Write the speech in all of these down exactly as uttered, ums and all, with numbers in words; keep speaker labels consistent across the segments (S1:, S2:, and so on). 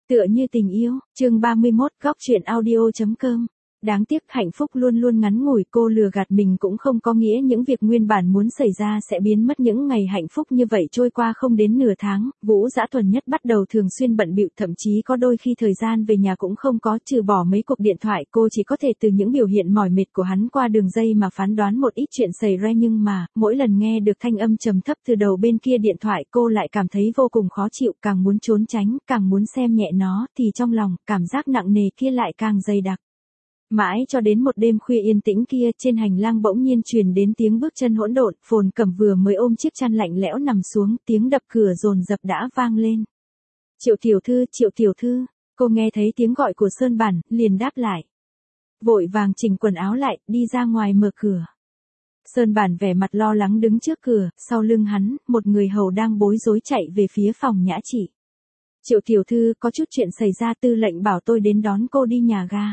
S1: Tựa như tình yêu, chương ba mươi mốt, góc truyện audio chấm com. Đáng tiếc hạnh phúc luôn luôn ngắn ngủi, cô lừa gạt mình cũng không có nghĩa những việc nguyên bản muốn xảy ra sẽ biến mất. Những ngày hạnh phúc như vậy trôi qua không đến nửa tháng, Vũ Dã Thuần Nhất bắt đầu thường xuyên bận bịu, thậm chí có đôi khi thời gian về nhà cũng không có, trừ bỏ mấy cuộc điện thoại, cô chỉ có thể từ những biểu hiện mỏi mệt của hắn qua đường dây mà phán đoán một ít chuyện xảy ra. Nhưng mà, mỗi lần nghe được thanh âm trầm thấp từ đầu bên kia điện thoại, cô lại cảm thấy vô cùng khó chịu, càng muốn trốn tránh, càng muốn xem nhẹ nó, thì trong lòng, cảm giác nặng nề kia lại càng dày đặc. Mãi cho đến một đêm khuya yên tĩnh kia, trên hành lang bỗng nhiên truyền đến tiếng bước chân hỗn độn, Phồn Cẩm vừa mới ôm chiếc chăn lạnh lẽo nằm xuống, tiếng đập cửa dồn dập đã vang lên. Triệu tiểu thư, Triệu tiểu thư, cô nghe thấy tiếng gọi của Sơn Bản, liền đáp lại. Vội vàng chỉnh quần áo lại, đi ra ngoài mở cửa. Sơn Bản vẻ mặt lo lắng đứng trước cửa, sau lưng hắn, một người hầu đang bối rối chạy về phía phòng Nhã Chỉ. Triệu tiểu thư, có chút chuyện xảy ra, tư lệnh bảo tôi đến đón cô đi nhà ga.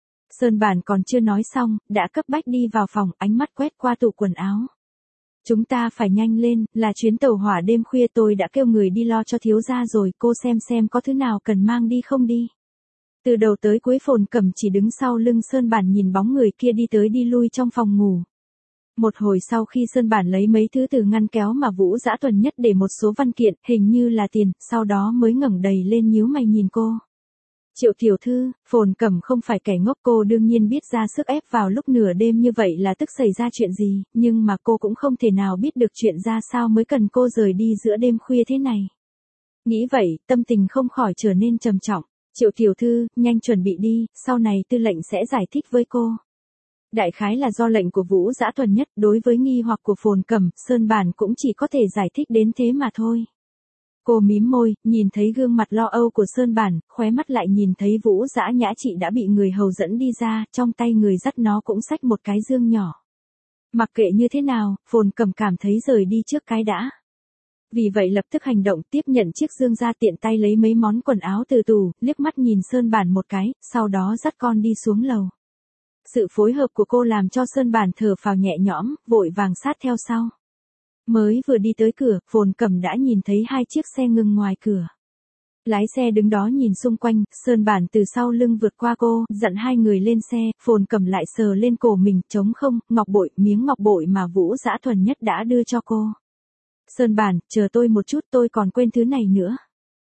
S1: Sơn Bản còn chưa nói xong, đã cấp bách đi vào phòng, ánh mắt quét qua tủ quần áo. Chúng ta phải nhanh lên, là chuyến tàu hỏa đêm khuya, tôi đã kêu người đi lo cho thiếu gia rồi, cô xem xem có thứ nào cần mang đi không đi. Từ đầu tới cuối Phồn Cẩm chỉ đứng sau lưng Sơn Bản nhìn bóng người kia đi tới đi lui trong phòng ngủ. Một hồi sau khi Sơn Bản lấy mấy thứ từ ngăn kéo mà Vũ Dã Thuần Nhất để một số văn kiện, hình như là tiền, sau đó mới ngẩng đầy lên nhíu mày nhìn cô. Triệu tiểu thư, Phồn Cẩm không phải kẻ ngốc, cô đương nhiên biết ra sức ép vào lúc nửa đêm như vậy là tức xảy ra chuyện gì, nhưng mà cô cũng không thể nào biết được chuyện ra sao mới cần cô rời đi giữa đêm khuya thế này. Nghĩ vậy, tâm tình không khỏi trở nên trầm trọng. Triệu tiểu thư, nhanh chuẩn bị đi, sau này tư lệnh sẽ giải thích với cô. Đại khái là do lệnh của Vũ Dã Thuần Nhất, đối với nghi hoặc của Phồn Cẩm, Sơn Bản cũng chỉ có thể giải thích đến thế mà thôi. Cô mím môi, nhìn thấy gương mặt lo âu của Sơn Bản, khóe mắt lại nhìn thấy Vũ Dã Nhã Chị đã bị người hầu dẫn đi ra, trong tay người dắt nó cũng xách một cái dương nhỏ. Mặc kệ như thế nào, Phồn Cẩm cảm thấy rời đi trước cái đã. Vì vậy lập tức hành động, tiếp nhận chiếc dương ra, tiện tay lấy mấy món quần áo từ tủ, liếc mắt nhìn Sơn Bản một cái, sau đó dắt con đi xuống lầu. Sự phối hợp của cô làm cho Sơn Bản thở phào nhẹ nhõm, vội vàng sát theo sau. Mới vừa đi tới cửa, Phồn Cẩm đã nhìn thấy hai chiếc xe ngừng ngoài cửa. Lái xe đứng đó nhìn xung quanh, Sơn Bản từ sau lưng vượt qua cô, dặn hai người lên xe, Phồn Cẩm lại sờ lên cổ mình, trống không, ngọc bội, miếng ngọc bội mà Vũ Dã Thuần Nhất đã đưa cho cô. Sơn Bản, chờ tôi một chút, tôi còn quên thứ này nữa.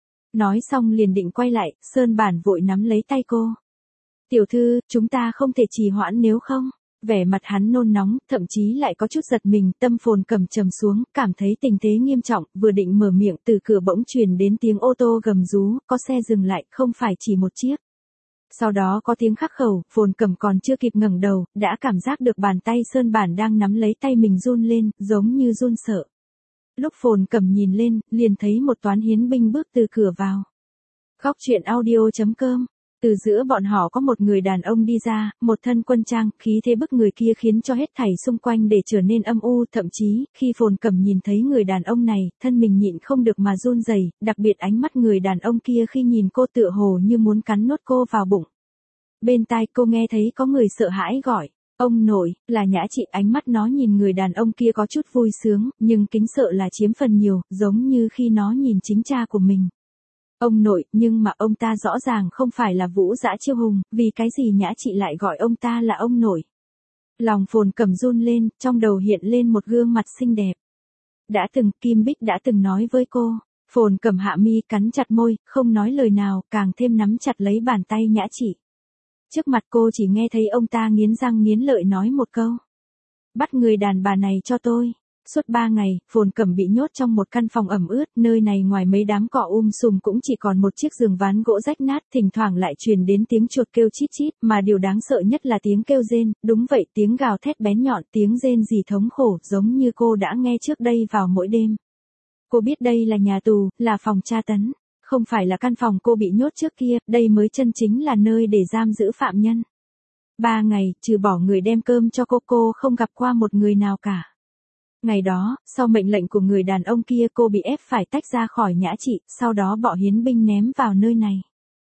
S1: Nói xong liền định quay lại, Sơn Bản vội nắm lấy tay cô. Tiểu thư, chúng ta không thể trì hoãn nếu không. Vẻ mặt hắn nôn nóng, thậm chí lại có chút giật mình, tâm Phồn Cẩm trầm xuống, cảm thấy tình thế nghiêm trọng, vừa định mở miệng, từ cửa bỗng truyền đến tiếng ô tô gầm rú, có xe dừng lại, không phải chỉ một chiếc. Sau đó có tiếng khắc khẩu, Phồn Cẩm còn chưa kịp ngẩng đầu, đã cảm giác được bàn tay Sơn Bản đang nắm lấy tay mình run lên, giống như run sợ. Lúc Phồn Cẩm nhìn lên, liền thấy một toán hiến binh bước từ cửa vào. Góc truyện audio chấm com. Từ giữa bọn họ có một người đàn ông đi ra, một thân quân trang, khí thế bức người kia khiến cho hết thảy xung quanh để trở nên âm u, thậm chí, khi Phồn Cẩm nhìn thấy người đàn ông này, thân mình nhịn không được mà run rẩy, đặc biệt ánh mắt người đàn ông kia khi nhìn cô tựa hồ như muốn cắn nuốt cô vào bụng. Bên tai cô nghe thấy có người sợ hãi gọi, ông nội, là Nhã Chị, ánh mắt nó nhìn người đàn ông kia có chút vui sướng, nhưng kính sợ là chiếm phần nhiều, giống như khi nó nhìn chính cha của mình. Ông nội, nhưng mà ông ta rõ ràng không phải là Vũ Dã Chiêu Hùng, vì cái gì Nhã Chị lại gọi ông ta là ông nội. Lòng Phồn Cẩm run lên, trong đầu hiện lên một gương mặt xinh đẹp. Đã từng, Kim Bích đã từng nói với cô. Phồn Cẩm hạ mi cắn chặt môi, không nói lời nào, càng thêm nắm chặt lấy bàn tay Nhã Chị. Trước mặt cô chỉ nghe thấy ông ta nghiến răng nghiến lợi nói một câu. Bắt người đàn bà này cho tôi. Suốt ba ngày, Phồn Cẩm bị nhốt trong một căn phòng ẩm ướt, nơi này ngoài mấy đám cỏ um sùm cũng chỉ còn một chiếc giường ván gỗ rách nát, thỉnh thoảng lại truyền đến tiếng chuột kêu chít chít, mà điều đáng sợ nhất là tiếng kêu rên, đúng vậy, tiếng gào thét bén nhọn, tiếng rên rỉ thống khổ, giống như cô đã nghe trước đây vào mỗi đêm. Cô biết đây là nhà tù, là phòng tra tấn, không phải là căn phòng cô bị nhốt trước kia, đây mới chân chính là nơi để giam giữ phạm nhân. Ba ngày, trừ bỏ người đem cơm cho cô, cô không gặp qua một người nào cả. Ngày đó, sau mệnh lệnh của người đàn ông kia, cô bị ép phải tách ra khỏi Nhã Chị, sau đó bỏ hiến binh ném vào nơi này.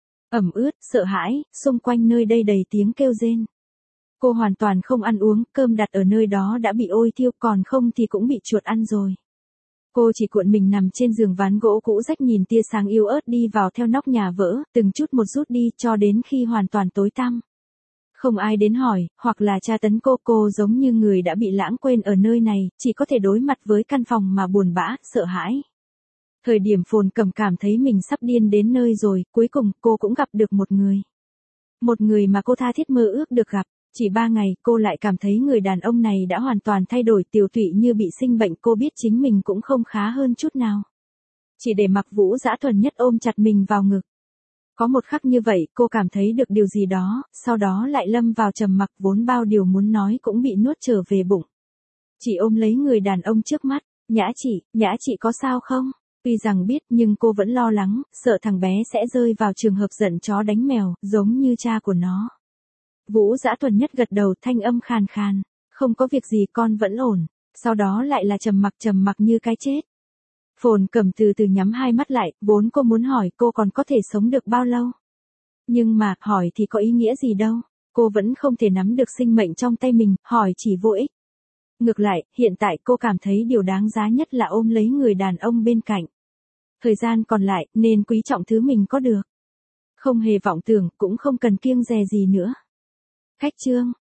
S1: Ẩm ướt, sợ hãi, xung quanh nơi đây đầy tiếng kêu rên. Cô hoàn toàn không ăn uống, cơm đặt ở nơi đó đã bị ôi thiêu, còn không thì cũng bị chuột ăn rồi. Cô chỉ cuộn mình nằm trên giường ván gỗ cũ rách nhìn tia sáng yếu ớt đi vào theo nóc nhà vỡ, từng chút một rút đi cho đến khi hoàn toàn tối tăm. Không ai đến hỏi, hoặc là tra tấn cô, cô giống như người đã bị lãng quên ở nơi này, chỉ có thể đối mặt với căn phòng mà buồn bã, sợ hãi. Thời điểm Phồn Cẩm cảm thấy mình sắp điên đến nơi rồi, cuối cùng cô cũng gặp được một người. Một người mà cô tha thiết mơ ước được gặp. Chỉ ba ngày, cô lại cảm thấy người đàn ông này đã hoàn toàn thay đổi, tiều tụy như bị sinh bệnh, cô biết chính mình cũng không khá hơn chút nào. Chỉ để mặc Vũ Dã thuần nhất ôm chặt mình vào ngực. Có một khắc như vậy, cô cảm thấy được điều gì đó, sau đó lại lâm vào trầm mặc, vốn bao điều muốn nói cũng bị nuốt trở về bụng. Chỉ ôm lấy người đàn ông trước mắt, Nhã chị, Nhã chị có sao không? Tuy rằng biết nhưng cô vẫn lo lắng, sợ thằng bé sẽ rơi vào trường hợp giận chó đánh mèo, giống như cha của nó. Vũ Dã thuần nhất gật đầu, thanh âm khàn khàn, không có việc gì, con vẫn ổn. Sau đó lại là trầm mặc trầm mặc như cái chết. Phồn Cẩm từ từ nhắm hai mắt lại, vốn cô muốn hỏi cô còn có thể sống được bao lâu. Nhưng mà, hỏi thì có ý nghĩa gì đâu, cô vẫn không thể nắm được sinh mệnh trong tay mình, hỏi chỉ vô ích. Ngược lại, hiện tại cô cảm thấy điều đáng giá nhất là ôm lấy người đàn ông bên cạnh. Thời gian còn lại, nên quý trọng thứ mình có được. Không hề vọng tưởng, cũng không cần kiêng dè gì nữa. Khách chương